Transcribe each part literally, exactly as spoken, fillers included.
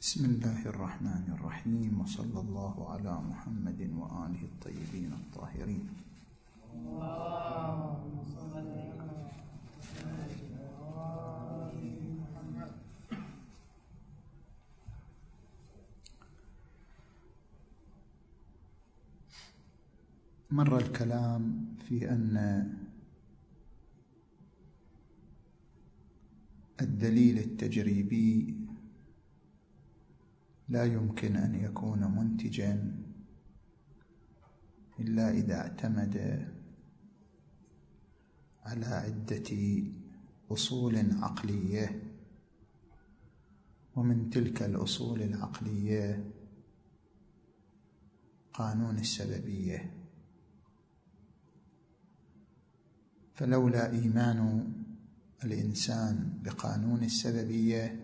بسم الله الرحمن الرحيم، وصلى الله على محمد وآله الطيبين الطاهرين. مر الكلام في أن الدليل التجريبي لا يمكن أن يكون منتجا إلا إذا اعتمد على عدة أصول عقلية، ومن تلك الأصول العقلية قانون السببية. فلولا إيمان الإنسان بقانون السببية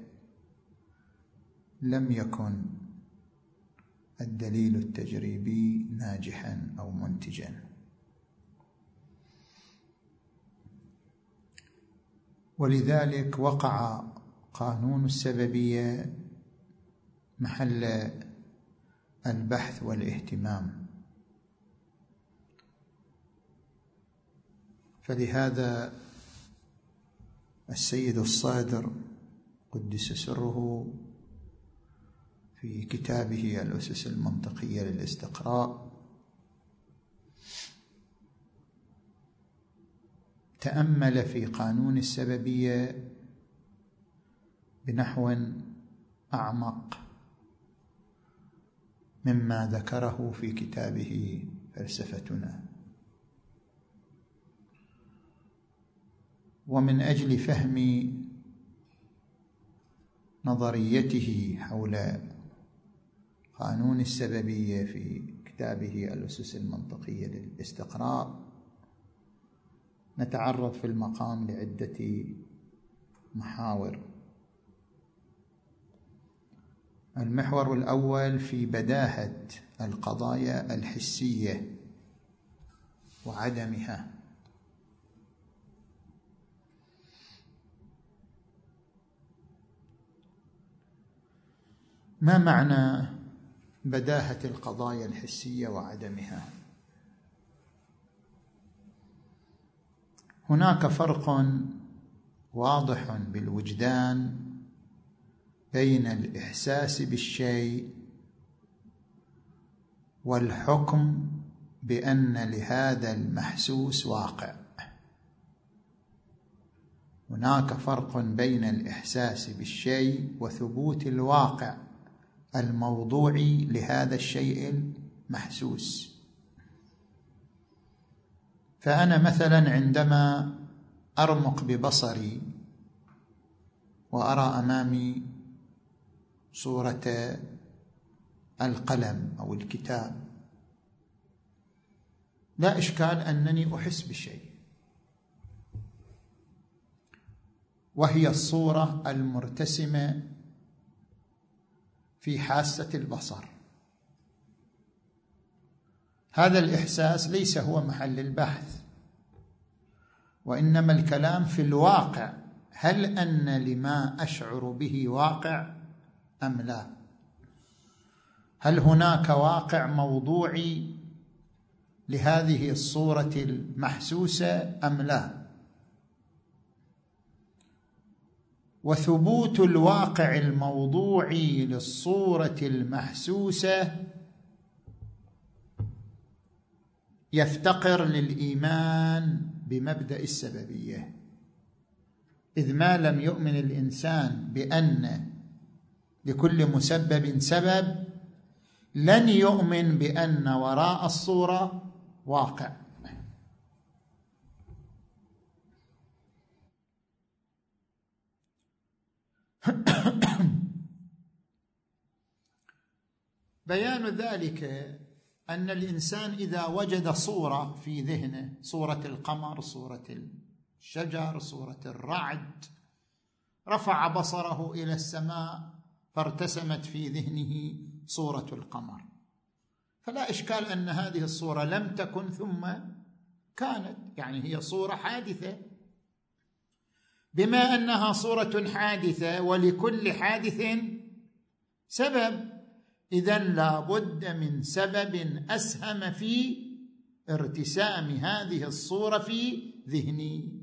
لم يكن الدليل التجريبي ناجحا أو منتجا. ولذلك وقع قانون السببية محل البحث والاهتمام. فلهذا السيد الصادر قدس سره في كتابه الأسس المنطقية للاستقراء تأمل في قانون السببية بنحو أعمق مما ذكره في كتابه فلسفتنا. ومن أجل فهم نظريته حول قانون السببية في كتابه الأسس المنطقية للاستقراء نتعرض في المقام لعدة محاور. المحور الأول في بداهة القضايا الحسية وعدمها. ما معنى بداهة القضايا الحسية وعدمها؟ هناك فرق واضح بالوجدان بين الإحساس بالشيء والحكم بأن لهذا المحسوس واقع. هناك فرق بين الإحساس بالشيء وثبوت الواقع الموضوعي لهذا الشيء المحسوس. فأنا مثلا عندما أرمق ببصري وأرى أمامي صورة القلم أو الكتاب، لا إشكال أنني أحس بشيء، وهي الصورة المرتسمة في حاسة البصر. هذا الإحساس ليس هو محل البحث، وإنما الكلام في الواقع. هل أن لما أشعر به واقع أم لا؟ هل هناك واقع موضوعي لهذه الصورة المحسوسة أم لا؟ وثبوت الواقع الموضوعي للصورة المحسوسة يفتقر للإيمان بمبدأ السببية، إذ ما لم يؤمن الإنسان بأن لكل مسبب سبب لن يؤمن بأن وراء الصورة واقع. بيان ذلك أن الإنسان إذا وجد صورة في ذهنه، صورة القمر، صورة الشجر، صورة الرعد، رفع بصره إلى السماء فارتسمت في ذهنه صورة القمر، فلا إشكال أن هذه الصورة لم تكن ثم كانت، يعني هي صورة حادثة. بما أنها صورة حادثة ولكل حادث سبب. إذن لا بد من سبب أسهم في ارتسام هذه الصورة في ذهني.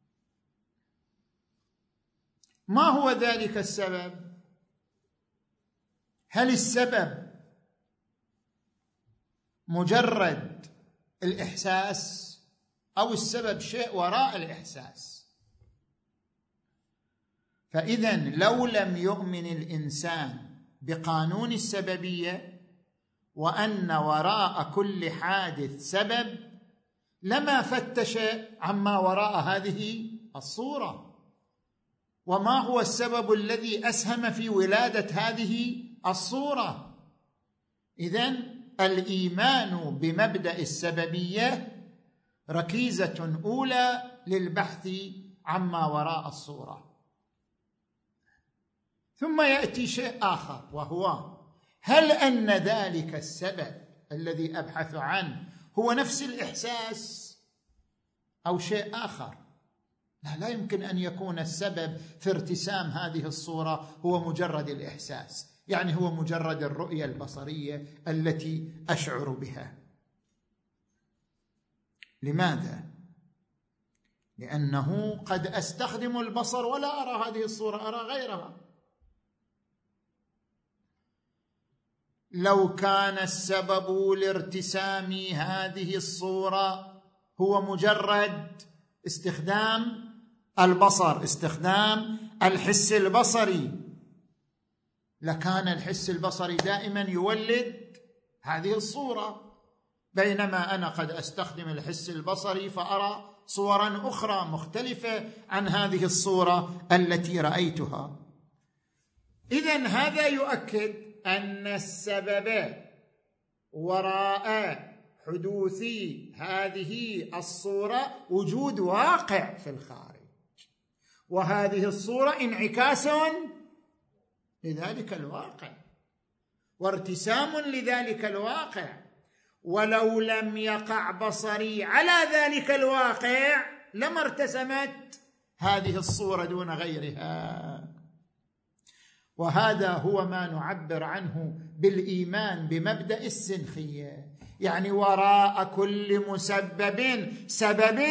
ما هو ذلك السبب؟ هل السبب مجرد الإحساس أو السبب شيء وراء الإحساس؟ فإذن لو لم يؤمن الإنسان بقانون السببية وأن وراء كل حادث سبب لما فتش عما وراء هذه الصورة. وما هو السبب الذي أسهم في ولادة هذه الصورة؟ إذن الإيمان بمبدأ السببية ركيزة أولى للبحث عما وراء الصورة. ثم يأتي شيء آخر، وهو هل أن ذلك السبب الذي أبحث عنه هو نفس الإحساس أو شيء آخر؟ لا, لا يمكن أن يكون السبب في ارتسام هذه الصورة هو مجرد الإحساس، يعني هو مجرد الرؤية البصرية التي أشعر بها. لماذا؟ لأنه قد أستخدم البصر ولا أرى هذه الصورة، أرى غيرها. لو كان السبب لارتسام هذه الصورة هو مجرد استخدام البصر، استخدام الحس البصري، لكان الحس البصري دائما يولد هذه الصورة، بينما أنا قد أستخدم الحس البصري فأرى صورا أخرى مختلفة عن هذه الصورة التي رأيتها. إذن هذا يؤكد أن السبب وراء حدوث هذه الصورة وجود واقع في الخارج، وهذه الصورة انعكاس لذلك الواقع وارتسام لذلك الواقع. ولو لم يقع بصري على ذلك الواقع لما ارتسمت هذه الصورة دون غيرها. وهذا هو ما نعبر عنه بالإيمان بمبدأ السنخية، يعني وراء كل مسبب سبب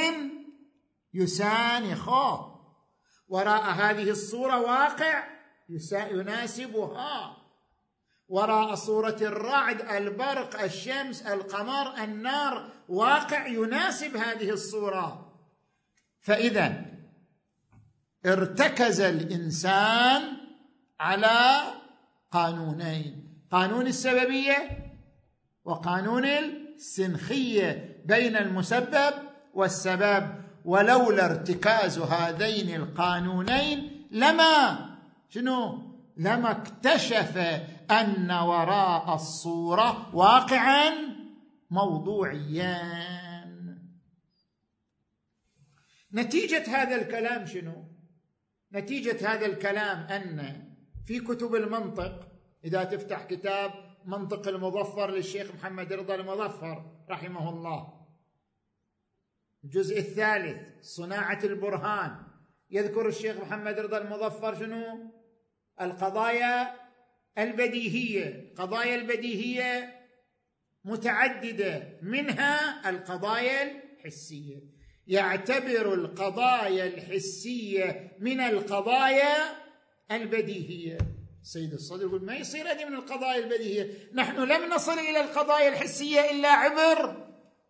يسانخه، وراء هذه الصورة واقع يناسبها، وراء صورة الرعد، البرق، الشمس، القمر، النار واقع يناسب هذه الصورة. فإذا ارتكز الإنسان على قانونين، قانون السببية وقانون السنخية بين المسبب والسبب. ولولا ارتكاز هذين القانونين لما شنو؟ لما اكتشف أن وراء الصورة واقعا موضوعيا. نتيجة هذا الكلام شنو؟ نتيجة هذا الكلام أن في كتب المنطق، إذا تفتح كتاب منطق المظفر للشيخ محمد رضا المظفر رحمه الله، الجزء الثالث صناعة البرهان، يذكر الشيخ محمد رضا المظفر شنو؟ القضايا البديهية. قضايا البديهية متعددة، منها القضايا الحسية. يعتبر القضايا الحسية من القضايا البديهية. سيد الصدر يقول ما يصير هذه من القضايا البديهية، نحن لم نصل إلى القضايا الحسية إلا عبر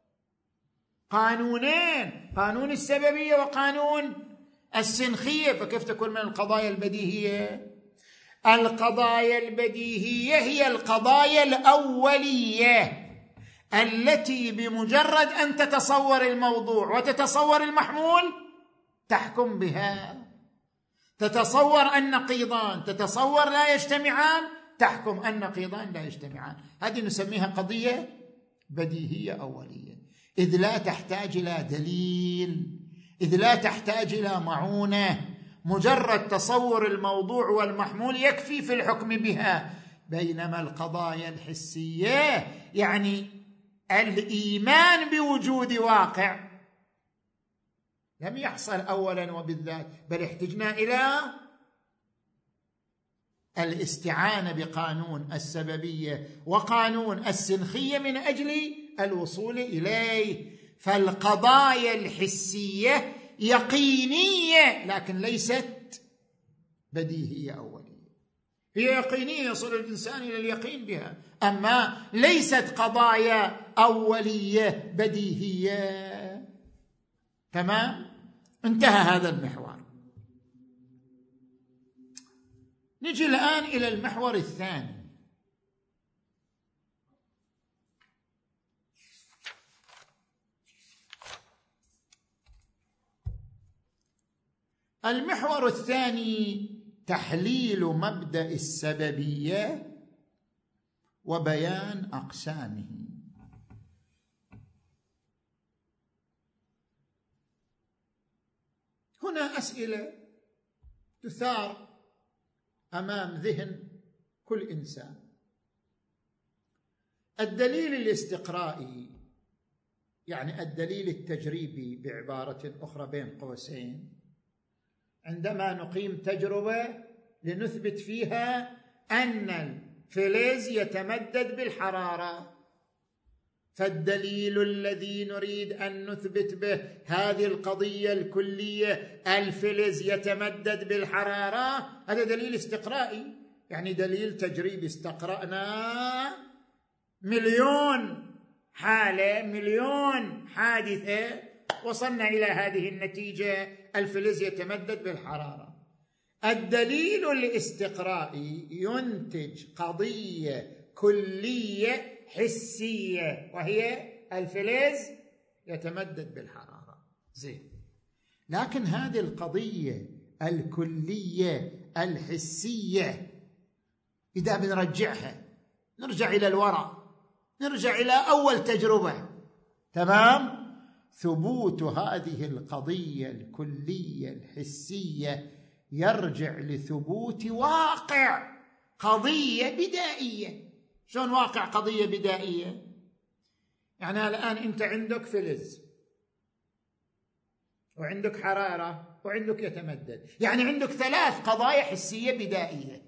قانونين، قانون السببية وقانون السنخية، فكيف تكون من القضايا البديهية؟ القضايا البديهية هي القضايا الأولية التي بمجرد أن تتصور الموضوع وتتصور المحمول تحكم بها. تتصور أن نقيضان، تتصور لا يجتمعان، تحكم أن نقيضان لا يجتمعان. هذه نسميها قضية بديهية أولية، إذ لا تحتاج إلى دليل، إذ لا تحتاج إلى معونة، مجرد تصور الموضوع والمحمول يكفي في الحكم بها. بينما القضايا الحسية يعني الإيمان بوجود واقع لم يحصل أولا وبالذات، بل احتجنا إلى الاستعانة بقانون السببية وقانون السنخية من أجل الوصول إليه. فالقضايا الحسية يقينية لكن ليست بديهية أولية. هي يقينية يصل الإنسان إلى اليقين بها، أما ليست قضايا أولية بديهية. تمام؟ انتهى هذا المحور. نجي الآن إلى المحور الثاني. المحور الثاني تحليل مبدأ السببية وبيان أقسامه. هنا أسئلة تثار أمام ذهن كل إنسان. الدليل الاستقرائي، يعني الدليل التجريبي بعبارة أخرى بين قوسين، عندما نقيم تجربة لنثبت فيها أن الفلز يتمدد بالحرارة، فالدليل الذي نريد أن نثبت به هذه القضية الكلية الفلز يتمدد بالحرارة، هذا دليل استقرائي، يعني دليل تجريبي. استقرأنا مليون حالة، مليون حادثة، وصلنا إلى هذه النتيجة، الفلز يتمدد بالحرارة. الدليل الاستقرائي ينتج قضية كلية حسية وهي الفلز يتمدد بالحرارة. زين، لكن هذه القضية الكلية الحسية إذا بنرجعها، نرجع إلى الوراء، نرجع إلى أول تجربة، تمام؟ ثبوت هذه القضية الكلية الحسية يرجع لثبوت واقع قضية بدائية. شلون واقع قضية بدائية؟ يعني الآن أنت عندك فلز وعندك حرارة وعندك يتمدد، يعني عندك ثلاث قضايا حسية بدائية.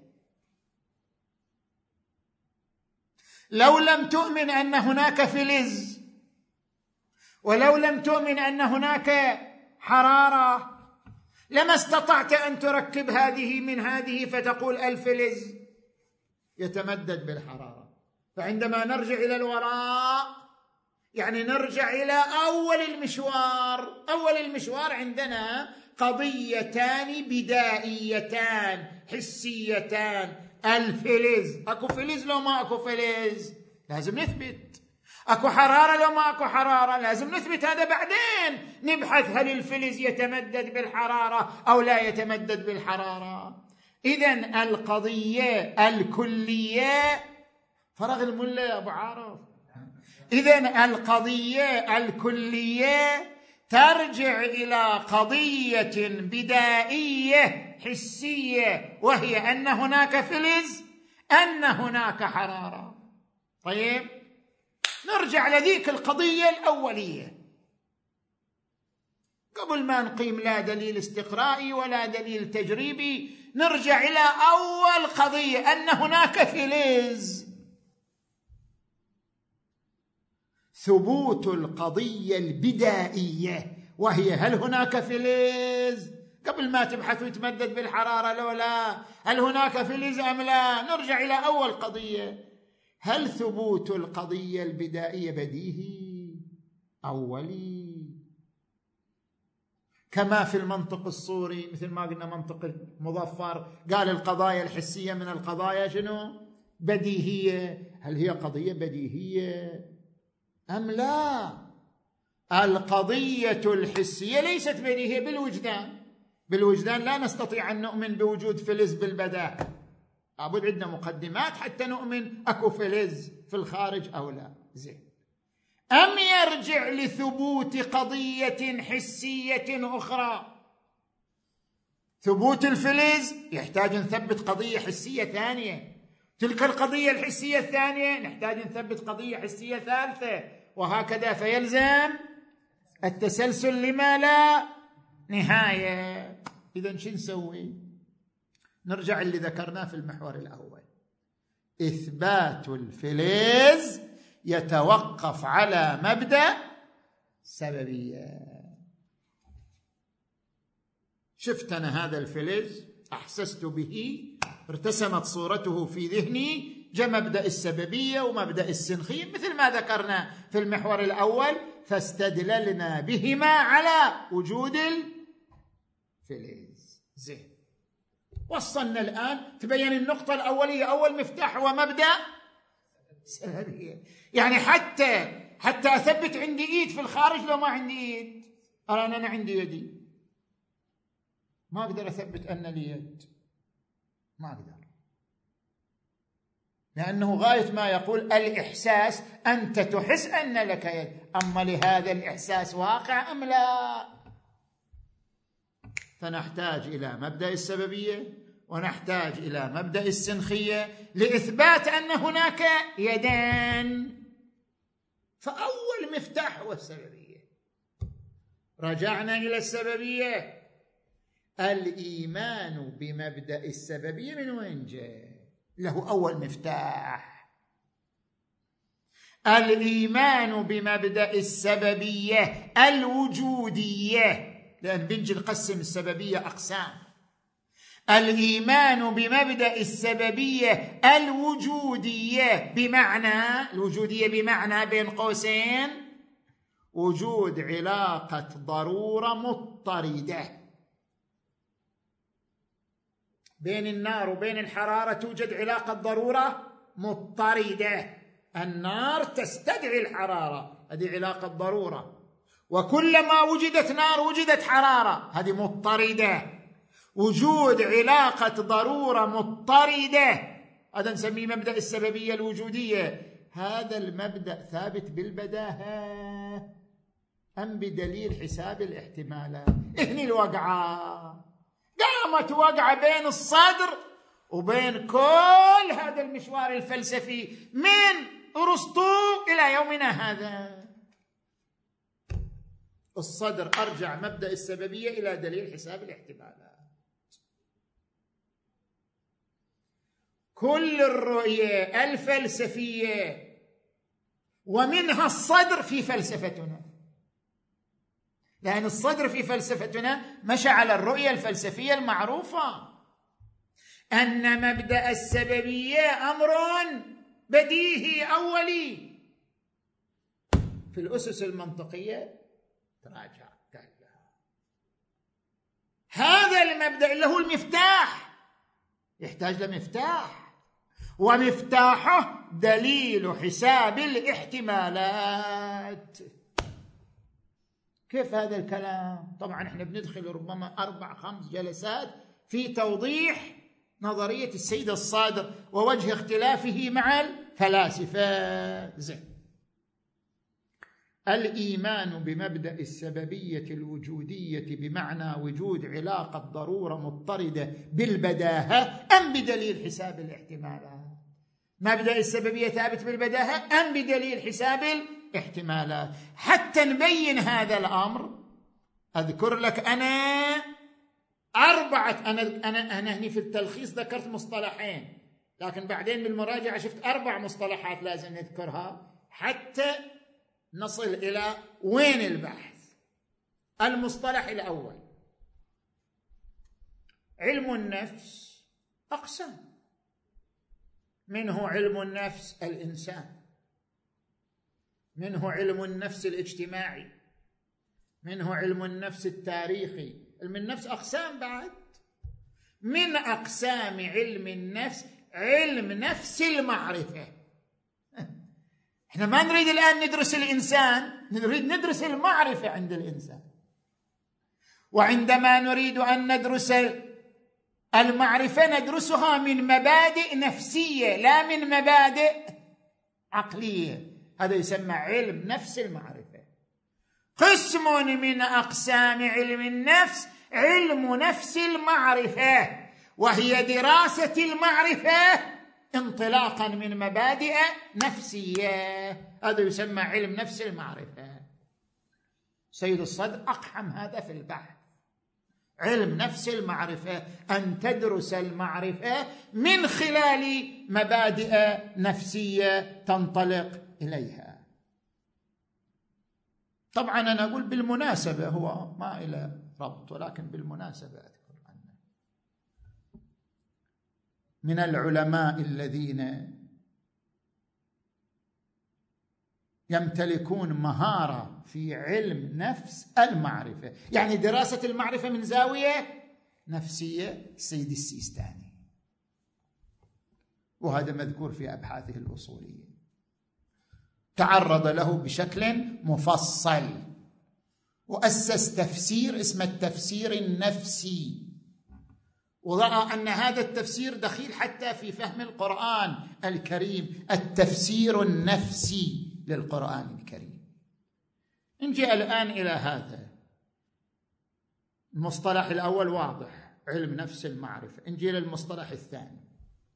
لو لم تؤمن أن هناك فلز ولو لم تؤمن أن هناك حرارة لما استطعت أن تركب هذه من هذه فتقول الفلز يتمدد بالحرارة. فعندما نرجع إلى الوراء يعني نرجع إلى أول المشوار. أول المشوار عندنا قضيتان بدائيتان حسيتان، الفلز. أكو فلز لو ما أكو فلز لازم نثبت، أكو حرارة لو ما أكو حرارة لازم نثبت هذا، بعدين نبحث هل الفلز يتمدد بالحرارة أو لا يتمدد بالحرارة. إذن القضية الكلية فرغ الملة يا أبو عارف. إذن القضية الكلية ترجع إلى قضية بدائية حسية، وهي أن هناك فلز، أن هناك حرارة. طيب، نرجع لذيك القضية الأولية قبل ما نقيم لا دليل استقرائي ولا دليل تجريبي. نرجع إلى أول قضية، أن هناك فلز. ثبوت القضية البدائية وهي هل هناك فلز، قبل ما تبحث ويتمدد بالحرارة لو لا، هل هناك فلز أم لا. نرجع إلى أول قضية، هل ثبوت القضية البدائية بديهي أولي كما في المنطق الصوري، مثل ما قلنا منطق المظفر قال القضايا الحسية من القضايا شنو؟ بديهية. هل هي قضية بديهية أم لا؟ القضية الحسية ليست بديهية بالوجدان. بالوجدان لا نستطيع أن نؤمن بوجود فلز بالبداهة، لابد عندنا مقدمات حتى نؤمن أكو فلز في الخارج أو لا. زين، أم يرجع لثبوت قضية حسية أخرى؟ ثبوت الفلز يحتاج نثبت قضية حسية ثانية، تلك القضية الحسية الثانية نحتاج نثبت قضية حسية ثالثة، وهكذا، فيلزم التسلسل لما لا نهاية. إذن شو نسوي؟ نرجع اللي ذكرناه في المحور الأول. إثبات الفلز يتوقف على مبدأ السببية. شفت أنا هذا الفلز، أحسست به، ارتسمت صورته في ذهني، جاء مبدأ السببية ومبدأ السنخية مثل ما ذكرنا في المحور الأول، فاستدللنا بهما على وجود الفلز. زين، وصلنا الآن، تبين النقطة الأولية، أول مفتاح هو مبدأ السببية. يعني حتى حتى أثبت عندي إيد في الخارج لو ما عندي إيد، أرى أنا عندي يدي، ما أقدر أثبت أن لي يد، ما أقدر، لأنه غاية ما يقول الإحساس أنت تحس أن لك يد، أما لهذا الإحساس واقع أم لا؟ فنحتاج إلى مبدأ السببية ونحتاج إلى مبدأ السنخية لإثبات أن هناك يدان. فأول مفتاح هو السببية. رجعنا إلى السببية. الإيمان بمبدأ السببية من وين جاء؟ له أول مفتاح. الإيمان بمبدأ السببية الوجودية، لأن بنجي نقسم السببية أقسام. الإيمان بمبدأ السببية الوجودية بمعنى، الوجودية بمعنى بين قوسين وجود علاقة ضرورة مضطردة. بين النار وبين الحرارة توجد علاقة ضرورة مضطردة، النار تستدعي الحرارة، هذه علاقة ضرورة، وكلما وجدت نار وجدت حرارة، هذه مضطردة. وجود علاقة ضرورة مضطردة هذا نسميه مبدأ السببية الوجودية. هذا المبدأ ثابت بالبداهة أم بدليل حساب الاحتمالات؟ هني الوقعة، قامت وقعة بين الصدر وبين كل هذا المشوار الفلسفي من أرسطو إلى يومنا هذا. الصدر أرجع مبدأ السببية إلى دليل حساب الاحتمالات. كل الرؤية الفلسفية ومنها الصدر في فلسفتنا، لأن الصدر في فلسفتنا مشى على الرؤية الفلسفية المعروفة أن مبدأ السببية أمر بديهي أولي. في الأسس المنطقية تراجع قال هذا المبدأ اللي هو المفتاح يحتاج لمفتاح، ومفتاحه دليل حساب الاحتمالات. كيف هذا الكلام؟ طبعا احنا بندخل ربما أربع خمس جلسات في توضيح نظرية السيد الصادر ووجه اختلافه مع الفلاسفة. زين، الإيمان بمبدأ السببية الوجودية بمعنى وجود علاقة ضرورة مضطردة بالبداهة أم بدليل حساب الاحتمالات؟ مبدأ السببية ثابت بالبداهة أم بدليل حساب الاحتمالات؟ حتى نبين هذا الأمر أذكر لك أنا أربعة أنا أنا أنا هني في التلخيص ذكرت مصطلحين، لكن بعدين بالمراجعة شفت أربع مصطلحات لازم نذكرها حتى نصل إلى وين البحث. المصطلح الأول علم النفس أقسام، منه علم النفس الإنسان، منه علم النفس الاجتماعي، منه علم النفس التاريخي. علم النفس أقسام بعد. من أقسام علم النفس علم نفس المعرفة. احنا ما نريد الآن ندرس الإنسان، نريد ندرس المعرفة عند الإنسان. وعندما نريد أن ندرس المعرفة ندرسها من مبادئ نفسية لا من مبادئ عقلية، هذا يسمى علم نفس المعرفة. قسم من أقسام علم النفس علم نفس المعرفة، وهي دراسة المعرفة انطلاقا من مبادئ نفسية، هذا يسمى علم نفس المعرفة. سيد الصدر أقحم هذا في البحث، علم نفس المعرفة أن تدرس المعرفة من خلال مبادئ نفسية تنطلق إليها. طبعا أنا أقول بالمناسبة، هو ما إلى ربط، ولكن بالمناسبة أذكر عنه من العلماء الذين يمتلكون مهارة في علم نفس المعرفة، يعني دراسة المعرفة من زاوية نفسية، السيد السيستاني، وهذا مذكور في أبحاثه الأصولية، تعرض له بشكل مفصل وأسس تفسير اسمه التفسير النفسي، ورأى أن هذا التفسير دخيل حتى في فهم القرآن الكريم، التفسير النفسي للقرآن الكريم. نجي الآن إلى هذا المصطلح الأول واضح، علم نفس المعرفة. نجي للمصطلح الثاني،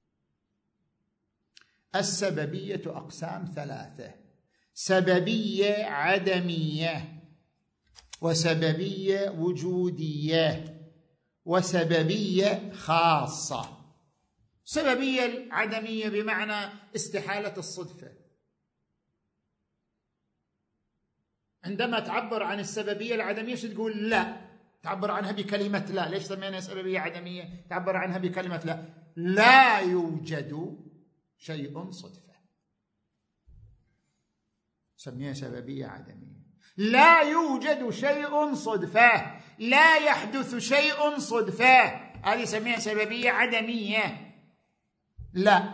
السببية أقسام ثلاثة: سببية عدمية، وسببية وجودية، وسببية خاصة. سببية العدمية بمعنى استحالة الصدفة. عندما تعبر عن السببية العدمية شو تقول؟ لا. تعبر عنها بكلمة لا. ليش سمينا سببية عدمية؟ تعبر عنها بكلمة لا. لا يوجد شيء صدفة، سميها سببية عدمية. لا يوجد شيء صدفة، لا يحدث شيء صدفة، هذه سميها سببية عدمية. لا،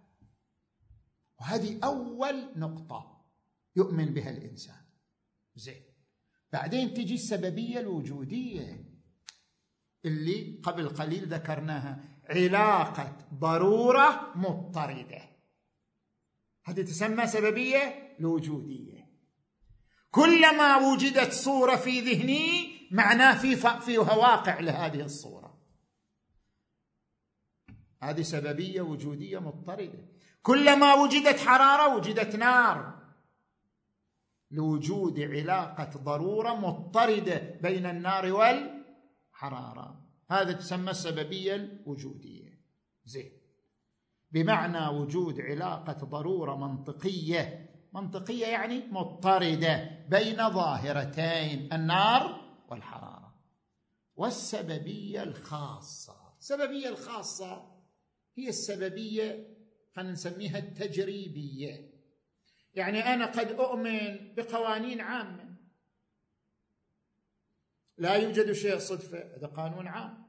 وهذه أول نقطة يؤمن بها الإنسان. زين، بعدين تجي السببية الوجودية اللي قبل قليل ذكرناها، علاقة ضرورة مضطردة، هذه تسمى سببية الوجودية. كلما وجدت صورة في ذهني معناه في فيها واقع لهذه الصورة، هذه سببية وجودية مضطردة. كلما وجدت حرارة وجدت نار، لوجود علاقة ضرورة مضطردة بين النار والحرارة، هذا تسمى السببية الوجودية. زين، بمعنى وجود علاقة ضرورة منطقية، منطقية يعني مضطردة بين ظاهرتين النار والحرارة. والسببية الخاصة، السببية الخاصة هي السببية خلينا نسميها التجريبية، يعني أنا قد أؤمن بقوانين عامة، لا يوجد شيء صدفة، هذا قانون عام.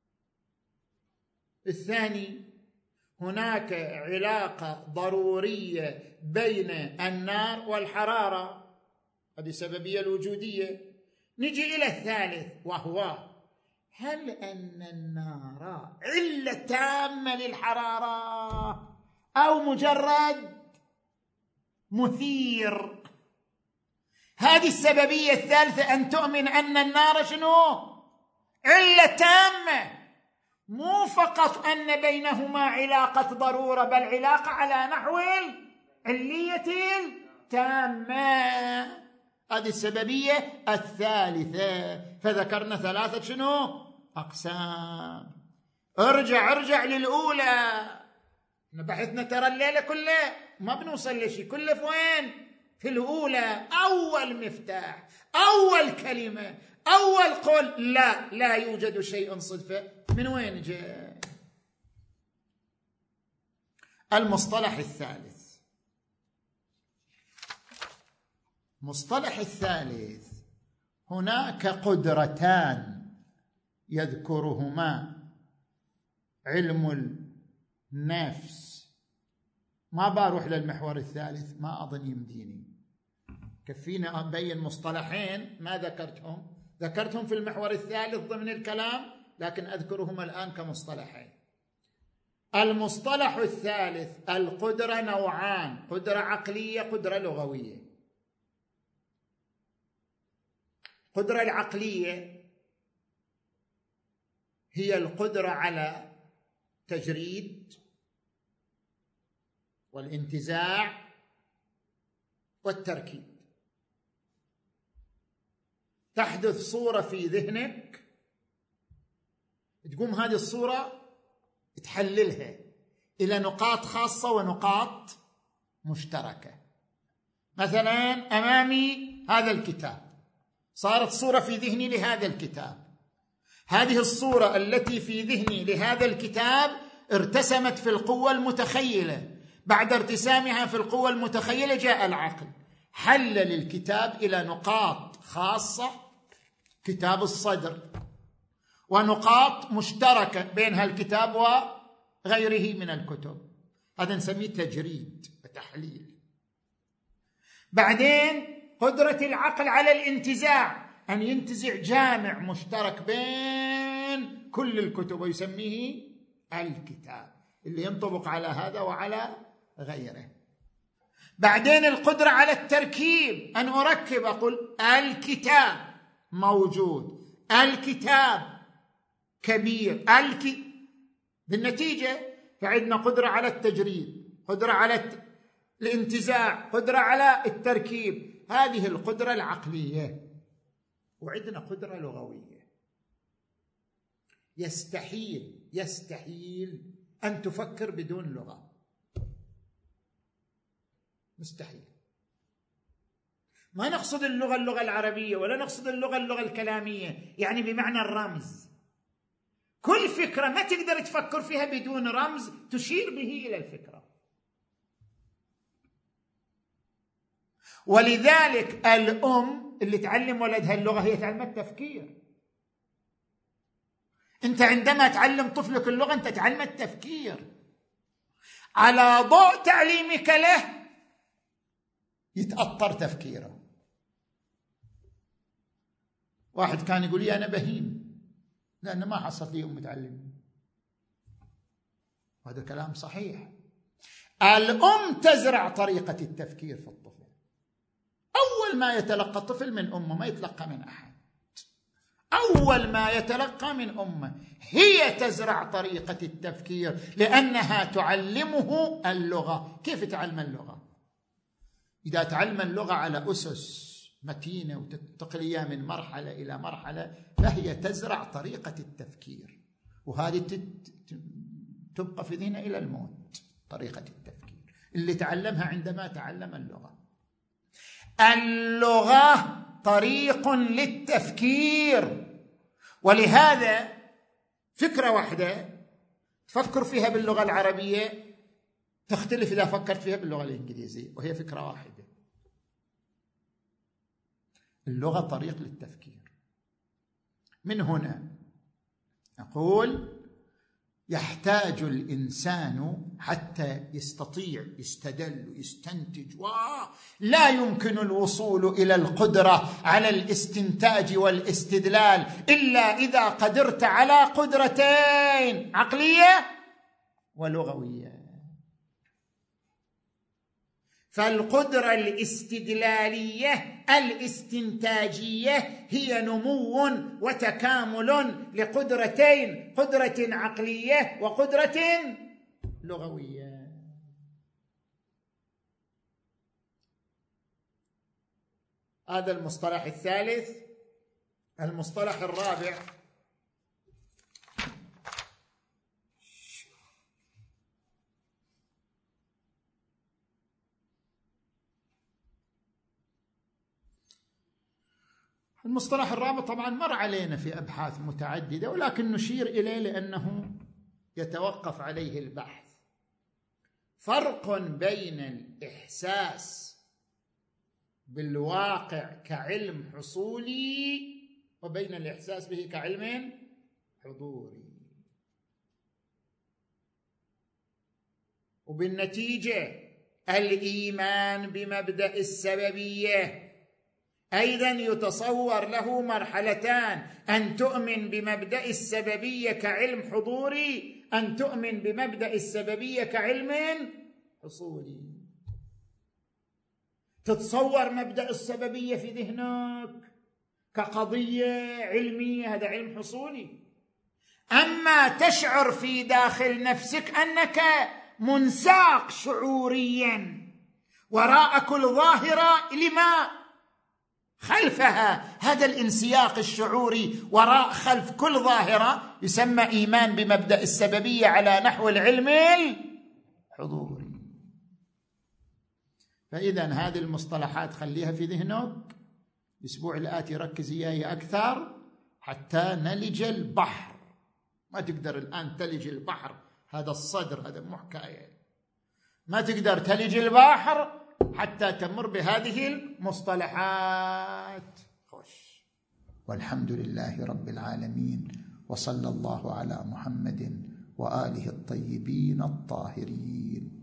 الثاني، هناك علاقة ضرورية بين النار والحرارة، هذه سببية الوجودية. نجي إلى الثالث، وهو هل أن النار علة تامة للحرارة أو مجرد مثير؟ هذه السببية الثالثة، أن تؤمن أن النار شنو؟ علة تامة، مو فقط أن بينهما علاقة ضرورة، بل علاقة على نحو العلية التامة، هذه السببية الثالثة. فذكرنا ثلاثة شنو؟ أقسام. ارجع ارجع للأولى، بحثنا ترى الليلة كلها ما بنوصل لشيء، كله في وين؟ في الأولى. أول مفتاح، أول كلمة، أول قول، لا لا يوجد شيء صدفة، من وين جاء؟ المصطلح الثالث، مصطلح الثالث، هناك قدرتان يذكرهما علم النفس. ما بروح للمحور الثالث، ما أظن يمديني، كفينا أبين مصطلحين ما ذكرتهم، ذكرتهم في المحور الثالث ضمن الكلام، لكن أذكرهم الآن كمصطلحين. المصطلح الثالث، القدرة نوعان، قدرة عقلية، قدرة لغوية. القدرة العقلية هي القدرة على تجريد والانتزاع والتركيب. تحدث صورة في ذهنك تقوم هذه الصورة تحللها إلى نقاط خاصة ونقاط مشتركة. مثلا أمامي هذا الكتاب، صارت صورة في ذهني لهذا الكتاب، هذه الصورة التي في ذهني لهذا الكتاب ارتسمت في القوة المتخيلة، بعد ارتسامها في القوة المتخيلة جاء العقل حلل الكتاب إلى نقاط خاصة، كتاب الصدر، ونقاط مشتركة بين هالكتاب وغيره من الكتب، هذا نسميه تجريد وتحليل. بعدين قدرة العقل على الانتزاع، أن ينتزع جامع مشترك بين كل الكتب ويسميه الكتاب اللي ينطبق على هذا وعلى غيره. بعدين القدرة على التركيب، أن أركب أقول الكتاب موجود، الكتاب كبير، الك... بالنتيجة فعندنا قدرة على التجريد، قدرة على الانتزاع، قدرة على التركيب، هذه القدرة العقلية. وعندنا قدرة لغوية، يستحيل يستحيل أن تفكر بدون لغة، مستحيل. ما نقصد اللغة اللغة العربية، ولا نقصد اللغة اللغة الكلامية، يعني بمعنى الرمز. كل فكرة ما تقدر تفكر فيها بدون رمز تشير به إلى الفكرة. ولذلك الأم اللي تعلم ولدها اللغة هي تعلم التفكير. أنت عندما تعلم طفلك اللغة أنت تعلم التفكير، على ضوء تعليمك له يتأطر تفكيره. واحد كان يقول لي أنا بهيم لأن ما حصلت لي أم متعلم، هذا كلام صحيح. الأم تزرع طريقة التفكير في الطفل. أول ما يتلقى الطفل من أمه، ما يتلقى من أحد، أول ما يتلقى من أمه هي تزرع طريقة التفكير، لأنها تعلمه اللغة. كيف تعلم اللغة؟ إذا تعلم اللغة على أسس متينة وتنتقل من مرحلة إلى مرحلة، فهي تزرع طريقة التفكير، وهذه تبقى في ذهنه إلى الموت. طريقة التفكير اللي تعلمها عندما تعلم اللغة. اللغة طريق للتفكير، ولهذا فكرة واحدة تفكر فيها باللغة العربية تختلف إذا فكرت فيها باللغة الإنجليزية، وهي فكرة واحدة. اللغة طريق للتفكير. من هنا نقول يحتاج الإنسان حتى يستطيع يستدل ويستنتج، ولا يمكن الوصول إلى القدرة على الاستنتاج والاستدلال إلا إذا قدرت على قدرتين، عقلية ولغوية. فالقدرة الاستدلالية الاستنتاجية هي نمو وتكامل لقدرتين، قدرة عقلية وقدرة لغوية. هذا المصطلح الثالث. المصطلح الرابع المصطلح الرابع طبعا مر علينا في أبحاث متعددة، ولكن نشير إليه لأنه يتوقف عليه البحث. فرق بين الإحساس بالواقع كعلم حصولي وبين الإحساس به كعلم حضوري. وبالنتيجة الإيمان بمبدأ السببية أيضا يتصور له مرحلتان: أن تؤمن بمبدأ السببية كعلم حضوري، أن تؤمن بمبدأ السببية كعلم حصولي. تتصور مبدأ السببية في ذهنك كقضية علمية، هذا علم حصولي. أما تشعر في داخل نفسك أنك منساق شعوريا وراء كل ظاهرة، لما؟ خلفها. هذا الانسياق الشعوري وراء خلف كل ظاهرة يسمى إيمان بمبدأ السببية على نحو العلم الحضوري. فإذا هذه المصطلحات خليها في ذهنك. الأسبوع الآتي ركز إياي أكثر حتى نلج البحر. ما تقدر الآن تلج البحر، هذا الصدر، هذا مو حكاية. ما تقدر تلج البحر حتى تمر بهذه المصطلحات. خوش. والحمد لله رب العالمين، وصلى الله على محمد وآله الطيبين الطاهرين.